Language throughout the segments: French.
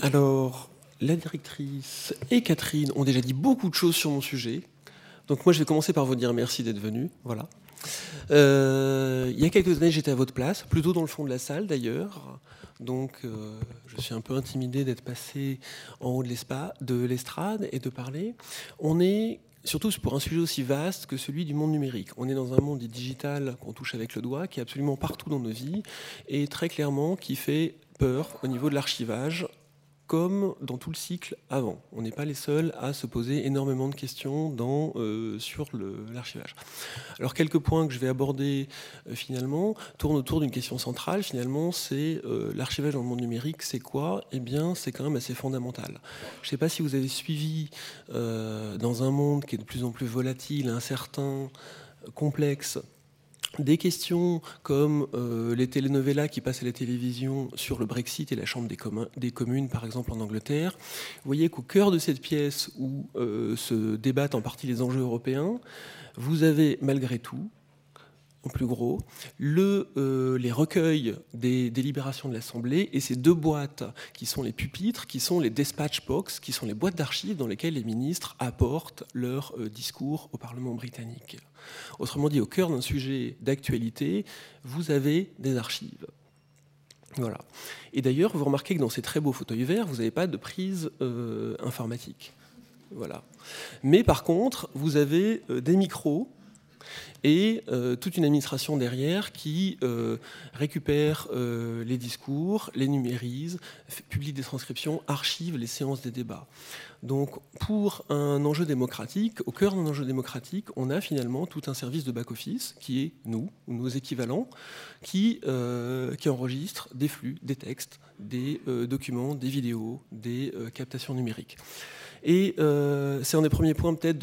Alors, la directrice et Catherine ont déjà dit beaucoup de choses sur mon sujet. Donc moi, je vais commencer par vous dire merci d'être venus. Voilà. Il y a quelques années, j'étais à votre place, plutôt dans le fond de la salle d'ailleurs. Donc, je suis un peu intimidé d'être passé en haut de l'estrade et de parler. On est surtout pour un sujet aussi vaste que celui du monde numérique. On est dans un monde digital qu'on touche avec le doigt, qui est absolument partout dans nos vies, et très clairement qui fait peur au niveau de l'archivage, comme dans tout le cycle avant. On n'est pas les seuls à se poser énormément de questions sur l'archivage. Alors quelques points que je vais aborder finalement tournent autour d'une question centrale. Finalement, c'est l'archivage dans le monde numérique, c'est quoi ? Eh bien, c'est quand même assez fondamental. Je ne sais pas si vous avez suivi dans un monde qui est de plus en plus volatile, incertain, complexe, des questions comme les telenovelas qui passent à la télévision sur le Brexit et la Chambre des communes, par exemple en Angleterre. Vous voyez qu'au cœur de cette pièce où se débattent en partie les enjeux européens, vous avez malgré tout, en plus gros, les recueils des délibérations de l'Assemblée et ces deux boîtes qui sont les pupitres, qui sont les dispatch box, qui sont les boîtes d'archives dans lesquelles les ministres apportent leur discours au Parlement britannique. Autrement dit, au cœur d'un sujet d'actualité, vous avez des archives. Voilà. Et d'ailleurs, vous remarquez que dans ces très beaux fauteuils verts, vous n'avez pas de prise informatique. Voilà. Mais par contre, vous avez des micros et toute une administration derrière qui récupère les discours, les numérise, publie des transcriptions, archive les séances des débats. Donc pour un enjeu démocratique, au cœur d'un enjeu démocratique, on a finalement tout un service de back-office qui est nous, ou nos équivalents, qui enregistre des flux, des textes, des documents, des vidéos, des captations numériques. Et c'est un des premiers points peut-être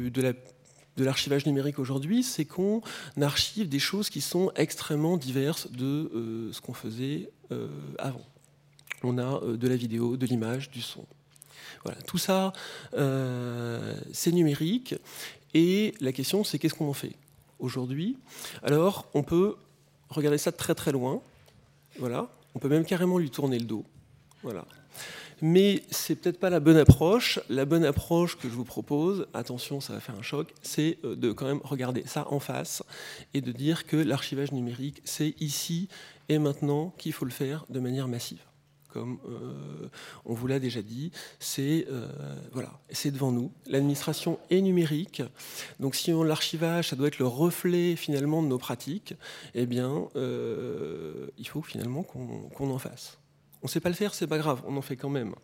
de l'archivage numérique aujourd'hui, c'est qu'on archive des choses qui sont extrêmement diverses de ce qu'on faisait avant. On a de la vidéo, de l'image, du son. Voilà, tout ça, c'est numérique. Et la question, c'est qu'est-ce qu'on en fait aujourd'hui ? Alors, on peut regarder ça de très très loin. Voilà. On peut même carrément lui tourner le dos. Voilà. Mais c'est peut-être pas la bonne approche. La bonne approche que je vous propose, attention, ça va faire un choc, c'est de quand même regarder ça en face et de dire que l'archivage numérique, c'est ici et maintenant qu'il faut le faire de manière massive. Comme on vous l'a déjà dit, c'est devant nous. L'administration est numérique, donc si l'archivage, ça doit être le reflet finalement de nos pratiques, eh bien, il faut finalement qu'on en fasse. On ne sait pas le faire, c'est pas grave, on en fait quand même.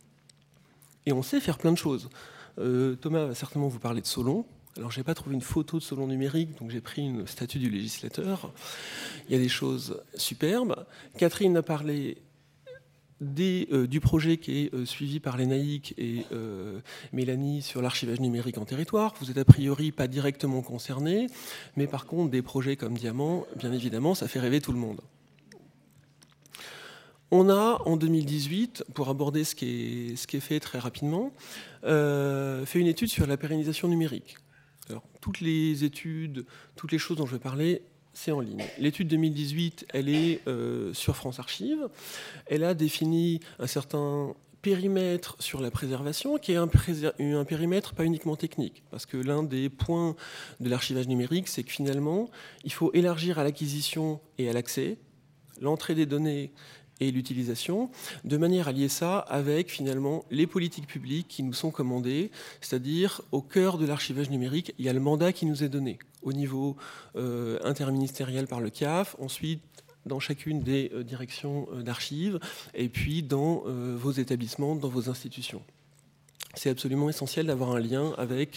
Et on sait faire plein de choses. Thomas va certainement vous parler de Solon. Alors, je n'ai pas trouvé une photo de Solon numérique, donc j'ai pris une statue du législateur. Il y a des choses superbes. Catherine a parlé du projet qui est suivi par l'ENAIC et Mélanie sur l'archivage numérique en territoire. Vous êtes a priori pas directement concernés, mais par contre, des projets comme Diamant, bien évidemment, ça fait rêver tout le monde. On a, en 2018, pour aborder ce qui est fait très rapidement, fait une étude sur la pérennisation numérique. Alors, toutes les études, toutes les choses dont je vais parler, c'est en ligne. L'étude 2018, elle est sur France Archives. Elle a défini un certain périmètre sur la préservation, qui est un périmètre pas uniquement technique, parce que l'un des points de l'archivage numérique, c'est que finalement, il faut élargir à l'acquisition et à l'accès, l'entrée des données et l'utilisation, de manière à lier ça avec finalement les politiques publiques qui nous sont commandées, c'est-à-dire au cœur de l'archivage numérique, il y a le mandat qui nous est donné au niveau interministériel par le CAF, ensuite dans chacune des directions d'archives, et puis dans vos établissements, dans vos institutions. C'est absolument essentiel d'avoir un lien avec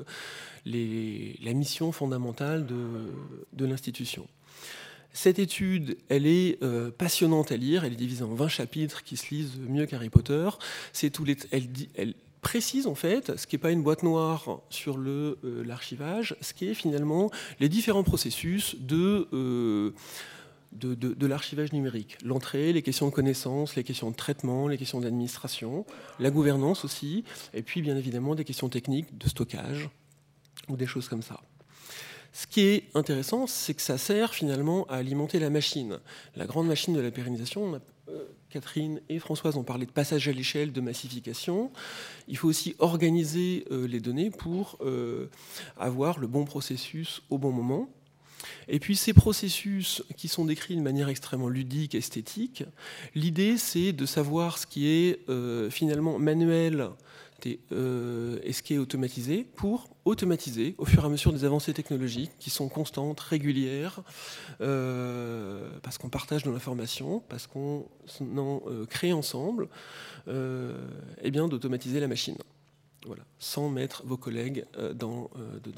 la mission fondamentale de l'institution. Cette étude, elle est passionnante à lire, elle est divisée en 20 chapitres qui se lisent mieux qu'Harry Potter. Elle précise en fait ce qui n'est pas une boîte noire sur l'archivage, ce qui est finalement les différents processus de l'archivage numérique. L'entrée, les questions de connaissance, les questions de traitement, les questions d'administration, la gouvernance aussi, et puis bien évidemment des questions techniques de stockage ou des choses comme ça. Ce qui est intéressant, c'est que ça sert finalement à alimenter la machine. La grande machine de la pérennisation, Catherine et Françoise ont parlé de passage à l'échelle, de massification. Il faut aussi organiser les données pour avoir le bon processus au bon moment. Et puis ces processus qui sont décrits de manière extrêmement ludique, esthétique, l'idée c'est de savoir ce qui est finalement manuel et ce qui est automatisé pour automatiser au fur et à mesure des avancées technologiques qui sont constantes, régulières, parce qu'on partage de l'information, parce qu'on en crée ensemble, et bien d'automatiser la machine. Voilà, sans mettre vos collègues dedans.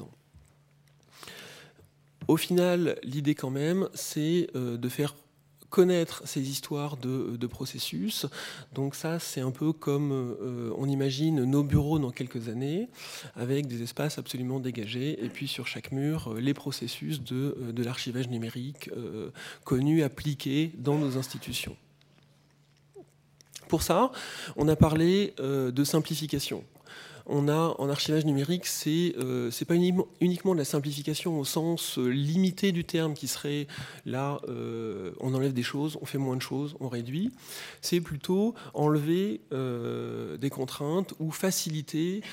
Au final, l'idée quand même, c'est de faire connaître ces histoires de processus. Donc ça, c'est un peu comme on imagine nos bureaux dans quelques années, avec des espaces absolument dégagés, et puis sur chaque mur, les processus de l'archivage numérique connus, appliqués dans nos institutions. Pour ça, on a parlé de simplification. On a en archivage numérique, c'est pas uniquement de la simplification au sens limité du terme qui serait là, on enlève des choses, on fait moins de choses, on réduit. C'est plutôt enlever des contraintes ou faciliter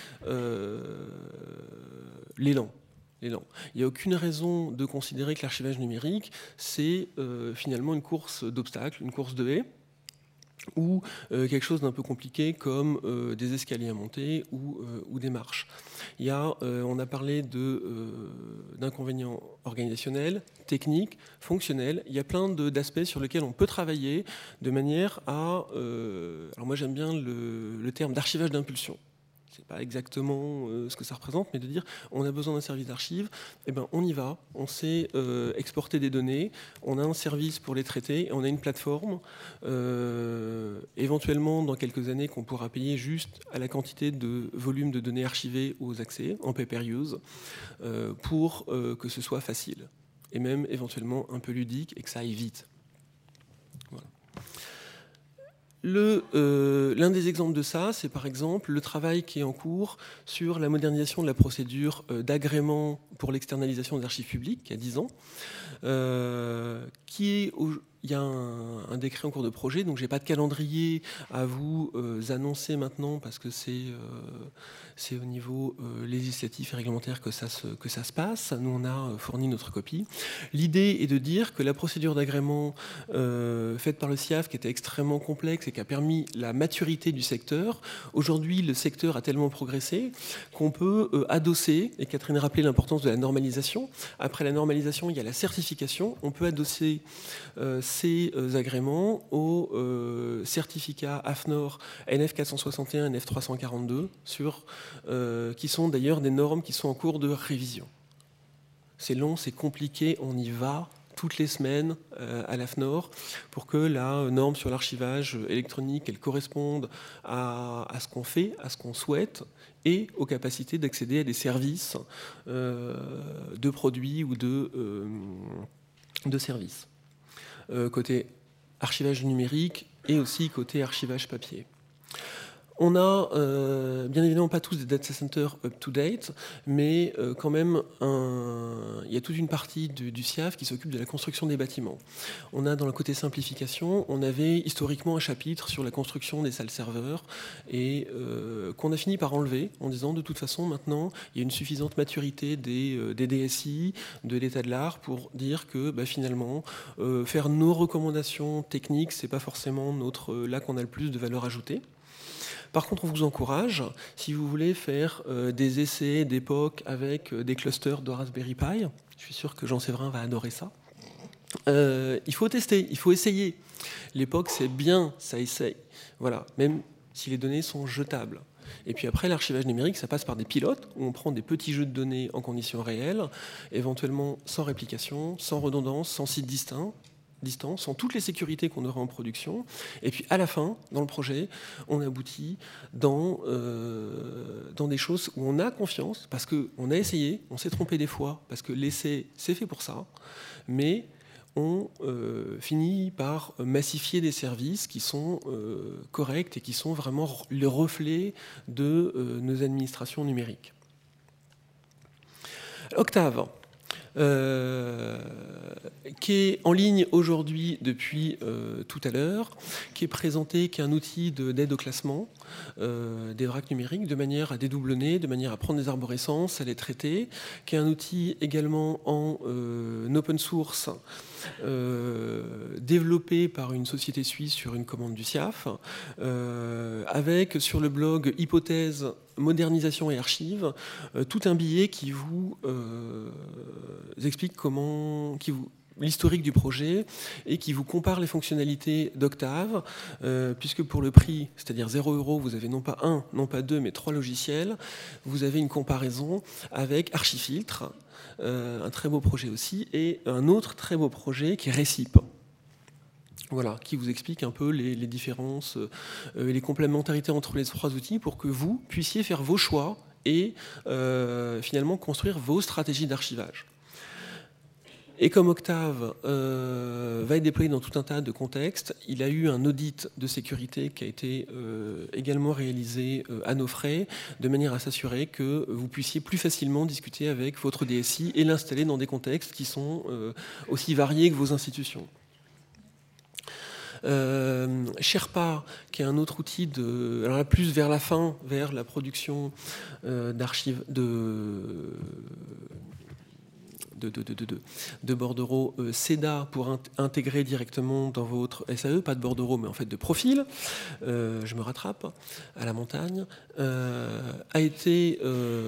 l'élan. Il n'y a aucune raison de considérer que l'archivage numérique, c'est finalement une course d'obstacles, une course de haies, ou quelque chose d'un peu compliqué comme des escaliers à monter ou des marches. On a parlé d'inconvénients organisationnels, techniques, fonctionnels. Il y a plein d'aspects sur lesquels on peut travailler de manière à... alors moi j'aime bien le terme d'archivage d'impulsion. C'est pas exactement ce que ça représente, mais de dire on a besoin d'un service d'archives, eh ben on y va, on sait exporter des données, on a un service pour les traiter, et on a une plateforme, éventuellement dans quelques années qu'on pourra payer juste à la quantité de volume de données archivées aux accès en pay-per-use pour que ce soit facile, et même éventuellement un peu ludique et que ça aille vite. Voilà. L'un des exemples de ça, c'est par exemple le travail qui est en cours sur la modernisation de la procédure d'agrément pour l'externalisation des archives publiques, qui a 10 ans, il y a un décret en cours de projet, donc je n'ai pas de calendrier à vous annoncer maintenant parce que c'est au niveau législatif et réglementaire que ça se passe. Nous, on a fourni notre copie. L'idée est de dire que la procédure d'agrément faite par le SIAF, qui était extrêmement complexe et qui a permis la maturité du secteur, aujourd'hui, le secteur a tellement progressé qu'on peut adosser, et Catherine rappelait l'importance de la normalisation. Après la normalisation, il y a la certification. On peut adosser ces agréments au certificat AFNOR NF461 et NF342 qui sont d'ailleurs des normes qui sont en cours de révision. C'est long, c'est compliqué, on y va toutes les semaines à l'AFNOR pour que la norme sur l'archivage électronique elle corresponde à ce qu'on fait, à ce qu'on souhaite et aux capacités d'accéder à des services de produits ou de services. Côté archivage numérique et aussi côté archivage papier. On a bien évidemment pas tous des data centers up-to-date, mais quand même, il y a toute une partie du SIAF qui s'occupe de la construction des bâtiments. On a dans le côté simplification, on avait historiquement un chapitre sur la construction des salles serveurs et qu'on a fini par enlever en disant de toute façon maintenant il y a une suffisante maturité des DSI, de l'état de l'art pour dire que finalement faire nos recommandations techniques c'est pas forcément là qu'on a le plus de valeur ajoutée. Par contre, on vous encourage, si vous voulez faire des essais d'époque avec des clusters de Raspberry Pi, je suis sûr que Jean-Séverin va adorer ça, il faut tester, il faut essayer. L'époque, c'est bien, ça essaye. Voilà, même si les données sont jetables. Et puis après, l'archivage numérique, ça passe par des pilotes, où on prend des petits jeux de données en conditions réelles, éventuellement sans réplication, sans redondance, sans site distinct, sans toutes les sécurités qu'on aura en production. Et puis à la fin, dans le projet, on aboutit dans des choses où on a confiance, parce qu'on a essayé, on s'est trompé des fois, parce que l'essai, c'est fait pour ça, mais on finit par massifier des services qui sont corrects et qui sont vraiment le reflet de nos administrations numériques. Octave. qui est en ligne aujourd'hui depuis tout à l'heure, qui est présenté, qui est un outil d'aide au classement des vracs numériques, de manière à dédoublonner, de manière à prendre des arborescences, à les traiter, qui est un outil également en open source, développé par une société suisse sur une commande du SIAF, avec sur le blog Hypothèse, modernisation et archives, tout un billet qui vous explique l'historique du projet et qui vous compare les fonctionnalités d'Octave, puisque pour le prix, c'est-à-dire 0 €, vous avez non pas un, non pas deux, mais 3 logiciels. Vous avez une comparaison avec Archifiltre, un très beau projet aussi, et un autre très beau projet qui est Recip. Voilà, qui vous explique un peu les différences et les complémentarités entre les trois outils pour que vous puissiez faire vos choix et finalement construire vos stratégies d'archivage. Et comme Octave va être déployé dans tout un tas de contextes, il a eu un audit de sécurité qui a été également réalisé à nos frais, de manière à s'assurer que vous puissiez plus facilement discuter avec votre DSI et l'installer dans des contextes qui sont aussi variés que vos institutions. Sherpa, qui est un autre outil alors là, plus vers la fin, vers la production d'archives de bordereaux CEDA pour intégrer directement dans votre SAE, pas de bordereaux mais en fait de profil, je me rattrape, à la montagne, a été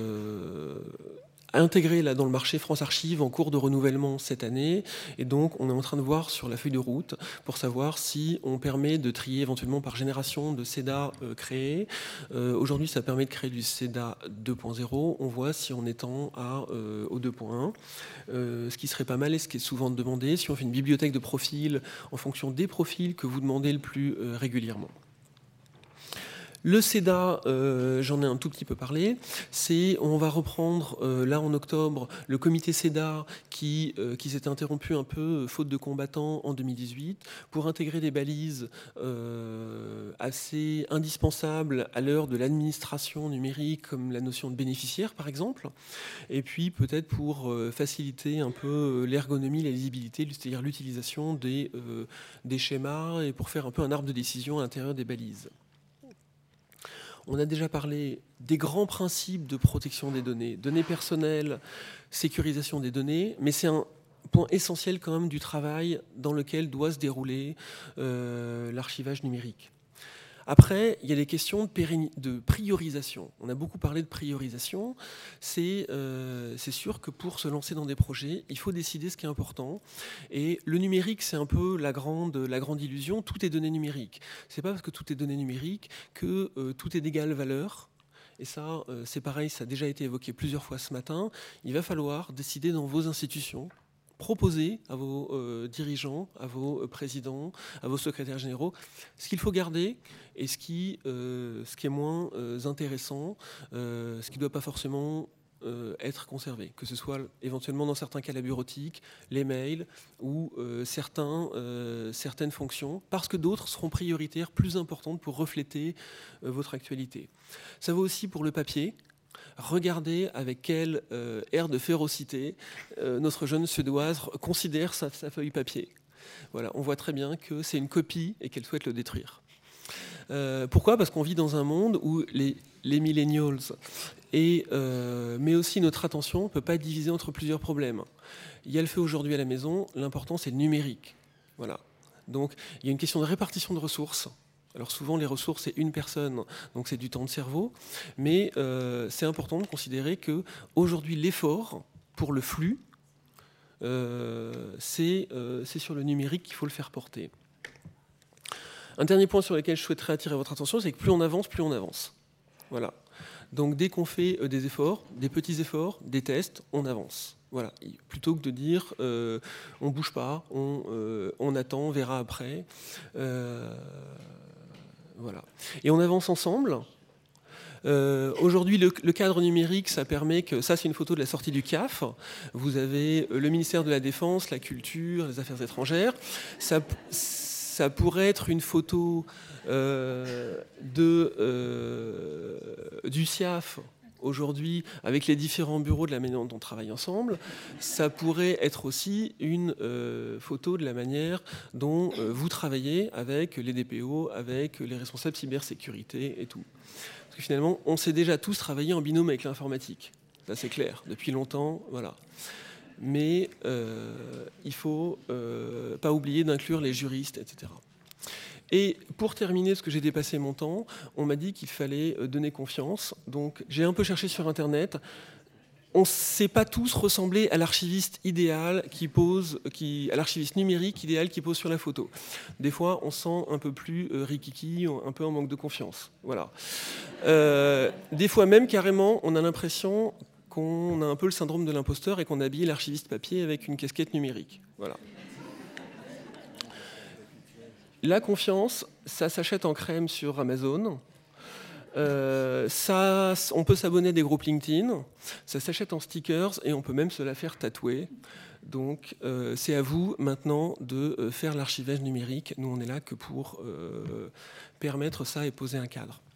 intégré là dans le marché France Archives en cours de renouvellement cette année, et donc on est en train de voir sur la feuille de route pour savoir si on permet de trier éventuellement par génération de CEDA créés. Aujourd'hui ça permet de créer du CEDA 2.0, on voit si on étend au 2.1, ce qui serait pas mal et ce qui est souvent demandé si on fait une bibliothèque de profils en fonction des profils que vous demandez le plus régulièrement. Le CEDA, j'en ai un tout petit peu parlé, on va reprendre là en octobre le comité CEDA qui s'est interrompu un peu faute de combattants en 2018 pour intégrer des balises assez indispensables à l'heure de l'administration numérique comme la notion de bénéficiaire par exemple, et puis peut-être pour faciliter un peu l'ergonomie, la lisibilité, c'est-à-dire l'utilisation des schémas et pour faire un peu un arbre de décision à l'intérieur des balises. On a déjà parlé des grands principes de protection des données personnelles, sécurisation des données, mais c'est un point essentiel quand même du travail dans lequel doit se dérouler l'archivage numérique. Après, il y a les questions de priorisation. On a beaucoup parlé de priorisation. C'est sûr que pour se lancer dans des projets, il faut décider ce qui est important. Et le numérique, c'est un peu la grande illusion. Tout est données numériques. C'est pas parce que tout est données numériques que tout est d'égale valeur. Et ça, c'est pareil, ça a déjà été évoqué plusieurs fois ce matin. Il va falloir décider dans vos institutions, proposer à vos dirigeants, à vos présidents, à vos secrétaires généraux, ce qu'il faut garder et ce qui est moins intéressant, ce qui ne doit pas forcément être conservé, que ce soit éventuellement dans certains cas la bureautique, les mails ou certaines fonctions, parce que d'autres seront prioritaires, plus importantes pour refléter votre actualité. Ça vaut aussi pour le papier. Regardez avec quel air de férocité notre jeune Suédoise considère sa feuille papier. Voilà, on voit très bien que c'est une copie et qu'elle souhaite le détruire. Pourquoi ? Parce qu'on vit dans un monde où les millennials mais aussi notre attention ne peut pas être divisée entre plusieurs problèmes. Il y a le feu aujourd'hui à la maison, l'important c'est le numérique. Voilà. Donc il y a une question de répartition de ressources. Alors souvent les ressources c'est une personne, donc c'est du temps de cerveau, mais c'est important de considérer que aujourd'hui l'effort pour le flux, c'est sur le numérique qu'il faut le faire porter. Un dernier point sur lequel je souhaiterais attirer votre attention, c'est que plus on avance. Voilà. Donc dès qu'on fait des efforts, des petits efforts, des tests, on avance. Voilà. Plutôt que de dire on bouge pas, on attend, on verra après. Voilà. Et on avance ensemble. Aujourd'hui, le cadre numérique, ça permet que... Ça, c'est une photo de la sortie du CAF. Vous avez le ministère de la Défense, la Culture, les Affaires étrangères. Ça pourrait être une photo du SIAF aujourd'hui, avec les différents bureaux de la manière dont on travaille ensemble, ça pourrait être aussi une photo de la manière dont vous travaillez avec les DPO, avec les responsables cybersécurité et tout. Parce que finalement, on sait déjà tous travailler en binôme avec l'informatique. Ça, c'est clair, depuis longtemps, voilà. Mais il faut pas oublier d'inclure les juristes, etc. Et pour terminer, parce que j'ai dépassé mon temps, on m'a dit qu'il fallait donner confiance. Donc j'ai un peu cherché sur Internet. On ne sait pas tous ressembler à l'archiviste idéal à l'archiviste numérique idéal qui pose sur la photo. Des fois, on sent un peu plus rikiki, un peu en manque de confiance. Voilà. Des fois même, carrément, on a l'impression qu'on a un peu le syndrome de l'imposteur et qu'on habille l'archiviste papier avec une casquette numérique. Voilà. La confiance, ça s'achète en crème sur Amazon. On peut s'abonner à des groupes LinkedIn. Ça s'achète en stickers et on peut même se la faire tatouer. Donc c'est à vous maintenant de faire l'archivage numérique. Nous, on est là que pour permettre ça et poser un cadre.